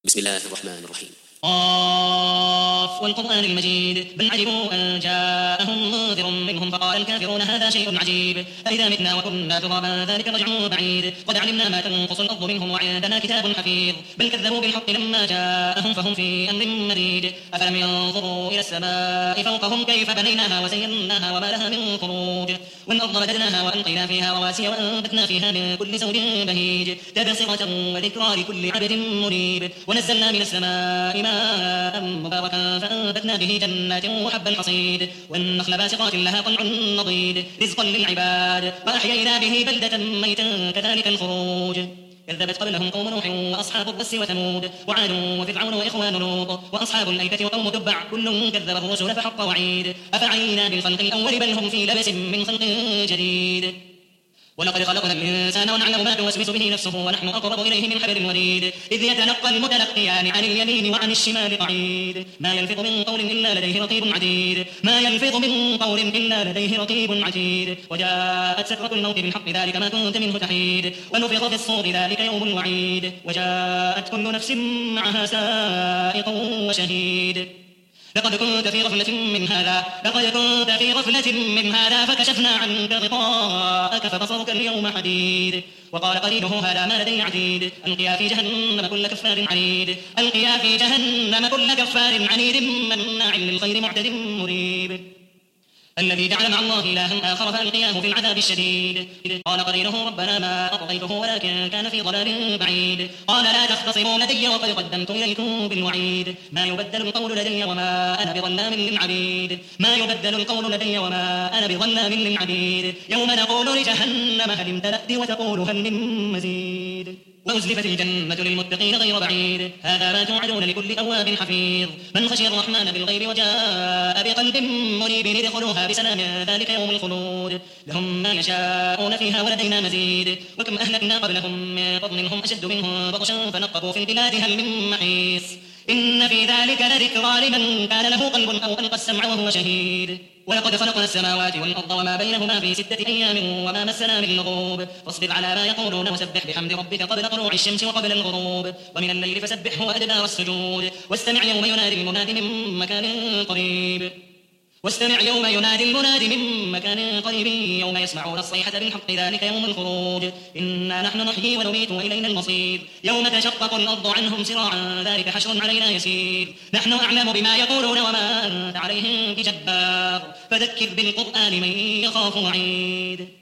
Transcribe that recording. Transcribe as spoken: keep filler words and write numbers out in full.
بسم الله الرحمن الرحيم. قاف والقرآن المجيد بل عجبوا أن جاءهم منذر منهم فقال الكافرون هذا شيء عجيب أإذا متنا وكنا ترابا ذلك رجع بعيد قد علمنا ما تنقص الأرض منهم وعندنا كتاب حفيظ بل كذبوا بالحق لما جاءهم فهم في أمر مريد أفلم ينظروا إلى السماء فوقهم كيف بنيناها وزيناها وما لها من فروج والأرض مددناها وألقينا فيها رواسي وأنبتنا فيها من كل زوج بهيج تبصرة وذكرى لكل عبد مريب ونزلنا من السماء ماء مباركا فأنبتنا به جنات وحب الحصيد والنخل باسقات لها طلع نضيد رزقا للعباد وأحيينا به بلدة ميتا كذلك الخروج كذبت قبلهم قوم نوح وأصحاب الرس وثمود وعاد وفرعون وإخوان لوط وأصحاب الأيكة وقوم تبع كل كذب الرسل فحق وعيد أفعينا بالخلق الأول بل هم في لبس من خلق جديد ولقد خلقنا الإنسان ونعلم ما توسوس به نفسه ونحن أقرب إليه من حبل الوريد إذ يتلقى المتلقيان عن اليمين وعن الشمال قعيد ما يلفظ من قول إلا لديه رقيب عتيد ما يلفظ من قول إلا لديه رقيب عتيد وجاءت سكرة الموت بالحق ذلك ما كنت منه تحيد ونفخ في الصور ذلك يوم الوعيد وجاءت كل نفس معها سائق وشهيد لقد كنت في غفلة من هذا لقد كنت في غفلة من هذا فكشفنا عنك غطاءك فبصرك اليوم حديد وقال قرينه هذا ما لدي عتيد ألقيا في جهنم كل كفار عنيد ألقيا في جهنم كل كفار عنيد مناع للخير معتد مريب الذي جعل مع الله إلها آخر فألقياه في العذاب الشديد قال قرينه ربنا ما أطغيته ولكن كان في ضلال بعيد قال لا تختصموا لدي وقد قدمت إليكم بالوعيد ما يبدل القول لدي وما أنا بظلام للعبيد ما يبدل القول لدي وما أنا بظلام للعبيد يوم نقول لجهنم هل امتلأت وتقول هل من مزيد وأزلفت الجنة للمتقين غير بعيد هذا ما توعدون لكل أواب حفيظ من خشي الرحمن بالغيب وجاء بقلب منيب ادخلوها بسلام ذلك يوم الخلود لهم ما يشاءون فيها ولدينا مزيد وكم أهلكنا قبلهم من قرن هم أشد منهم بطشا فنقبوا في البلاد هل من محيص إن في ذلك لذكرى لمن كان له قلب أو ألقى السمع وهو شهيد ولقد خلقنا السماوات والأرض وما بينهما في ستة أيام وما مسنا من لغوب فاصبر على ما يقولون وسبح بحمد ربك قبل طلوع الشمس وقبل الغروب ومن الليل فسبحه وأدبار السجود واستمع يوم ينادي المناد من مكان قريب واستمع يوم ينادي المناد من مكان قريب يوم يسمعون الصيحة بالحق ذلك يوم الخروج إنا نحن نحيي ونميت وإلينا المصير يوم تشقق الأرض عنهم سراعا ذلك حشر علينا يسير نحن أعلم بما يقولون وما أنت عليهم بجبار فذكر بالقرآن من يخاف وعيد